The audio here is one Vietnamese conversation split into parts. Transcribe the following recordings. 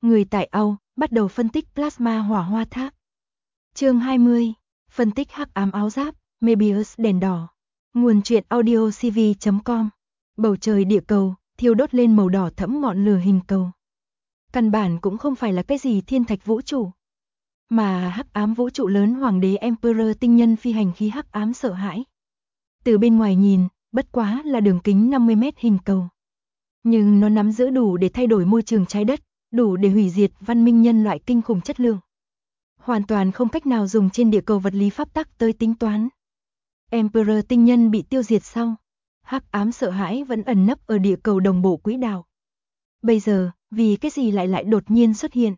Người tại Âu bắt đầu phân tích plasma hỏa hoa tháp. Chương 20. Phân tích hắc ám áo giáp, Mebius đèn đỏ. Nguồn truyện audio cv.com. Bầu trời địa cầu thiêu đốt lên màu đỏ thẫm ngọn lửa hình cầu. Căn bản cũng không phải là cái gì thiên thạch vũ trụ, mà hắc ám vũ trụ lớn hoàng đế Emperor tinh nhân phi hành khí hắc ám sợ hãi. Từ bên ngoài nhìn, bất quá là đường kính 50 mét hình cầu. Nhưng nó nắm giữ đủ để thay đổi môi trường trái đất, đủ để hủy diệt văn minh nhân loại kinh khủng chất lượng. Hoàn toàn không cách nào dùng trên địa cầu vật lý pháp tắc tới tính toán. Emperor tinh nhân bị tiêu diệt xong, hắc ám sợ hãi vẫn ẩn nấp ở địa cầu đồng bộ quỹ đạo. Bây giờ, vì cái gì lại đột nhiên xuất hiện?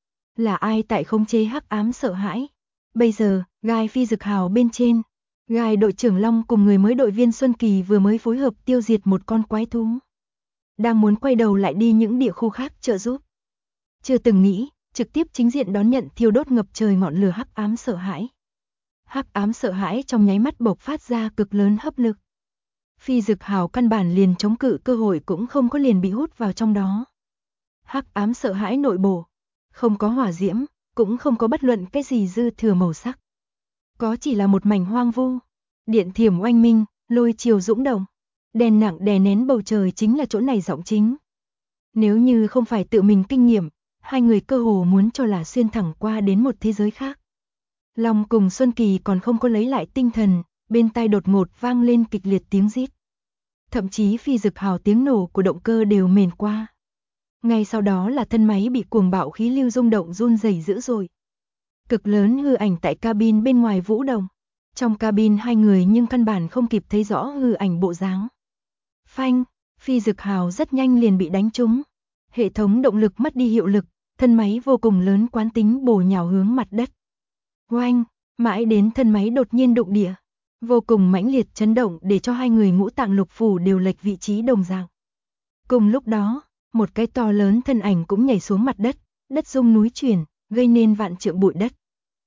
Là ai tại khống chế hắc ám sợ hãi? Bây giờ, Gai phi dực hào bên trên, Gai đội trưởng Long cùng người mới đội viên Xuân Kỳ vừa mới phối hợp tiêu diệt một con quái thú. Đang muốn quay đầu lại đi những địa khu khác trợ giúp. Chưa từng nghĩ, trực tiếp chính diện đón nhận thiêu đốt ngập trời ngọn lửa hắc ám sợ hãi. Hắc ám sợ hãi trong nháy mắt bộc phát ra cực lớn hấp lực. Phi dực hào căn bản liền chống cự cơ hội cũng không có, liền bị hút vào trong đó. Hắc ám sợ hãi nội bộ, không có hỏa diễm, cũng không có bất luận cái gì dư thừa màu sắc. Có chỉ là một mảnh hoang vu, điện thiểm oanh minh, lôi chiều dũng động, đèn nặng đè nén bầu trời chính là chỗ này giọng chính. Nếu như không phải tự mình kinh nghiệm, hai người cơ hồ muốn cho là xuyên thẳng qua đến một thế giới khác. Long cùng Xuân Kỳ còn không có lấy lại tinh thần, bên tai đột ngột vang lên kịch liệt tiếng rít. Thậm chí phi dực hào tiếng nổ của động cơ đều mền qua. Ngay sau đó là thân máy bị cuồng bạo khí lưu rung động run rẩy dữ dội. Cực lớn hư ảnh tại cabin bên ngoài vũ động. Trong cabin hai người nhưng căn bản không kịp thấy rõ hư ảnh bộ dáng. Phanh, phi dực hào rất nhanh liền bị đánh trúng. Hệ thống động lực mất đi hiệu lực, thân máy vô cùng lớn quán tính bổ nhào hướng mặt đất. Oanh, mãi đến thân máy đột nhiên đụng địa. Vô cùng mãnh liệt chấn động để cho hai người ngũ tạng lục phủ đều lệch vị trí đồng dạng. Cùng lúc đó, một cái to lớn thân ảnh cũng nhảy xuống mặt đất, đất rung núi chuyển, gây nên vạn trượng bụi đất.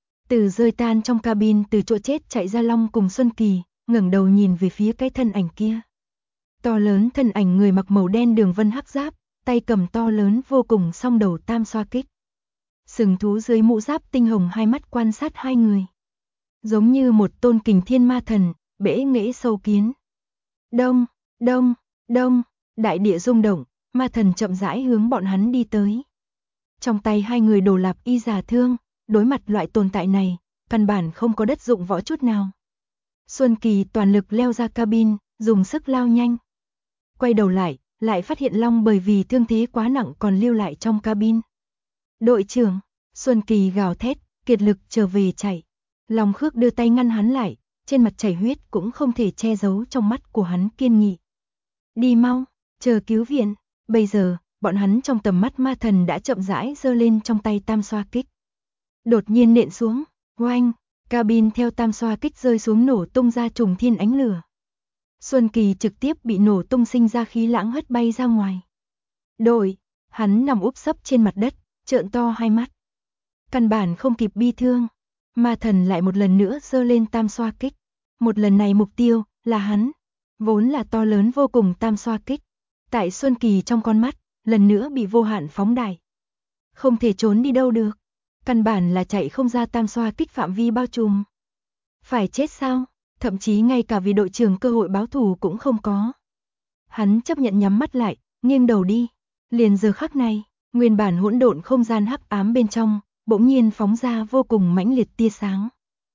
Từ rơi tan trong cabin từ chỗ chết chạy ra Long cùng Xuân Kỳ, ngẩng đầu nhìn về phía cái thân ảnh kia. To lớn thân ảnh người mặc màu đen đường vân hắc giáp, tay cầm to lớn vô cùng song đầu tam xoa kích. Sừng thú dưới mũ giáp tinh hồng hai mắt quan sát hai người. Giống như một tôn kình thiên ma thần, bẽ nghễ sâu kiến. Đông, đông, đông, đại địa rung động, ma thần chậm rãi hướng bọn hắn đi tới. Trong tay hai người đồ lạp y giả thương, đối mặt loại tồn tại này, căn bản không có đất dụng võ chút nào. Xuân Kỳ toàn lực leo ra cabin, dùng sức lao nhanh. Quay đầu lại phát hiện Long bởi vì thương thế quá nặng còn lưu lại trong cabin. Đội trưởng, Xuân Kỳ gào thét, kiệt lực trở về chạy. Long Khước đưa tay ngăn hắn lại, trên mặt chảy huyết cũng không thể che giấu trong mắt của hắn kiên nghị. Đi mau, chờ cứu viện. Bây giờ, bọn hắn trong tầm mắt ma thần đã chậm rãi giơ lên trong tay tam xoa kích. Đột nhiên nện xuống, oanh, cabin theo tam xoa kích rơi xuống nổ tung ra trùng thiên ánh lửa. Xuân Kỳ trực tiếp bị nổ tung sinh ra khí lãng hất bay ra ngoài. Đội, hắn nằm úp sấp trên mặt đất, trợn to hai mắt. Căn bản không kịp bi thương, ma thần lại một lần nữa giơ lên tam xoa kích. Một lần này mục tiêu là hắn, vốn là to lớn vô cùng tam xoa kích. Tại Xuân Kỳ trong con mắt, lần nữa bị vô hạn phóng đại. Không thể trốn đi đâu được, căn bản là chạy không ra tam xoa kích phạm vi bao trùm. Phải chết sao? Thậm chí ngay cả vì đội trưởng cơ hội báo thù cũng không có. Hắn chấp nhận nhắm mắt lại, nghiêng đầu đi. Liền giờ khắc này, nguyên bản hỗn độn không gian hắc ám bên trong, bỗng nhiên phóng ra vô cùng mãnh liệt tia sáng.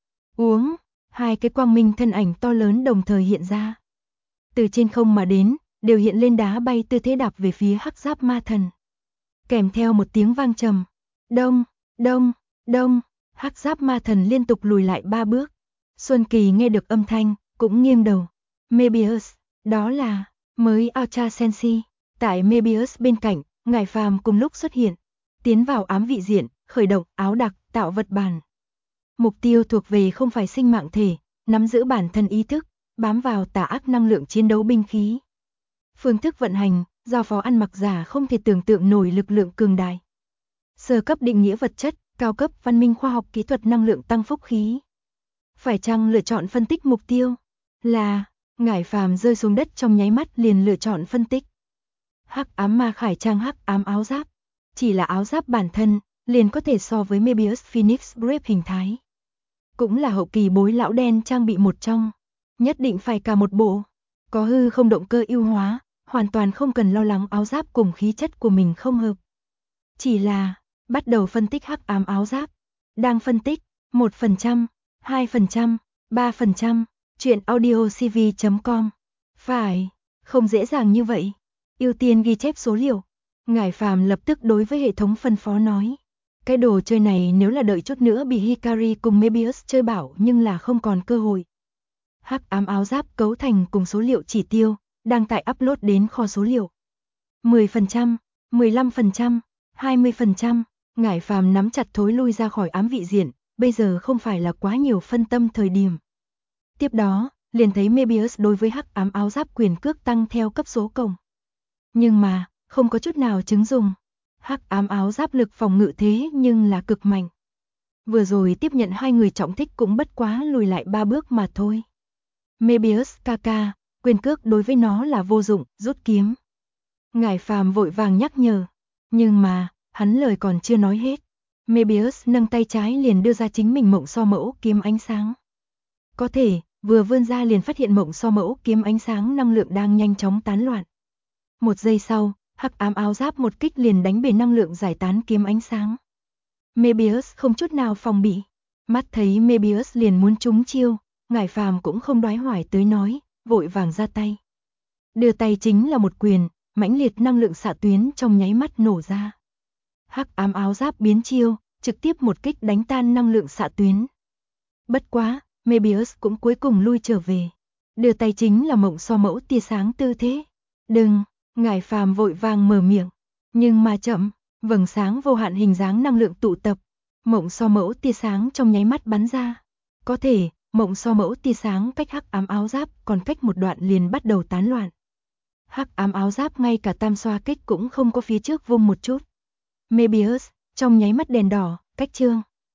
Uống, hai cái quang minh thân ảnh to lớn đồng thời hiện ra. Từ trên không mà đến, đều hiện lên đá bay tư thế đạp về phía hắc giáp ma thần. Kèm theo một tiếng vang trầm. Đông, đông, đông, hắc giáp ma thần liên tục lùi lại 3 bước. Xuân Kỳ nghe được âm thanh, cũng nghiêng đầu. Mebius, đó là mới Ultra Sensi. Tại Mebius bên cạnh, Ngải Phàm cùng lúc xuất hiện, tiến vào ám vị diện, khởi động áo đặc, tạo vật bản. Mục tiêu thuộc về không phải sinh mạng thể, nắm giữ bản thân ý thức, bám vào tà ác năng lượng chiến đấu binh khí. Phương thức vận hành, giao phó ăn mặc giả không thể tưởng tượng nổi lực lượng cường đại. Sơ cấp định nghĩa vật chất, cao cấp văn minh khoa học kỹ thuật năng lượng tăng phúc khí. Phải chăng lựa chọn phân tích mục tiêu? Là, Ngải Phàm rơi xuống đất trong nháy mắt liền lựa chọn phân tích. Hắc ám ma khải trang hắc ám áo giáp. Chỉ là áo giáp bản thân, liền có thể so với Mebius Phoenix Brave hình thái. Cũng là hậu kỳ bối lão đen trang bị một trong. Nhất định phải cả một bộ. Có hư không động cơ ưu hóa, hoàn toàn không cần lo lắng áo giáp cùng khí chất của mình không hợp. Chỉ là, bắt đầu phân tích hắc ám áo giáp. Đang phân tích, 1%, 2%, 3%, chuyện audiocv.com. Phải, không dễ dàng như vậy. Ưu tiên ghi chép số liệu. Ngải Phàm lập tức đối với hệ thống phân phó nói. Cái đồ chơi này nếu là đợi chút nữa bị Hikari cùng Mebius chơi bảo nhưng là không còn cơ hội. Hắc ám áo giáp cấu thành cùng số liệu chỉ tiêu, đang tại upload đến kho số liệu. 10%, 15%, 20%, Ngải Phàm nắm chặt thối lui ra khỏi ám vị diện, bây giờ không phải là quá nhiều phân tâm thời điểm. Tiếp đó, liền thấy Mebius đối với hắc ám áo giáp quyền cước tăng theo cấp số cộng. Nhưng mà, không có chút nào chứng dùng. Hắc ám áo giáp lực phòng ngự thế nhưng là cực mạnh. Vừa rồi tiếp nhận hai người trọng thích cũng bất quá lùi lại 3 bước mà thôi. Mebius Kaka, quyền cước đối với nó là vô dụng, rút kiếm. Ngải Phàm vội vàng nhắc nhở. Nhưng mà, hắn lời còn chưa nói hết. Mebius nâng tay trái liền đưa ra chính mình mộng so mẫu kiếm ánh sáng. Có thể, vừa vươn ra liền phát hiện mộng so mẫu kiếm ánh sáng năng lượng đang nhanh chóng tán loạn. Một giây sau, hắc ám áo giáp một kích liền đánh bể năng lượng giải tán kiếm ánh sáng. Mebius không chút nào phòng bị. Mắt thấy Mebius liền muốn trúng chiêu, Ngải Phàm cũng không đoái hoài tới nói, vội vàng ra tay. Đưa tay chính là một quyền, mãnh liệt năng lượng xạ tuyến trong nháy mắt nổ ra. Hắc ám áo giáp biến chiêu, trực tiếp một kích đánh tan năng lượng xạ tuyến. Bất quá, Mebius cũng cuối cùng lui trở về. Đưa tay chính là mộng so mẫu tia sáng tư thế. Đừng, Ngải Phàm vội vàng mở miệng. Nhưng mà chậm, vầng sáng vô hạn hình dáng năng lượng tụ tập. Mộng so mẫu tia sáng trong nháy mắt bắn ra. Có thể, mộng so mẫu tia sáng cách hắc ám áo giáp còn cách một đoạn liền bắt đầu tán loạn. Hắc ám áo giáp ngay cả tam xoa kích cũng không có phía trước vung một chút. Mebius, trong nháy mắt đèn đỏ, cách chương.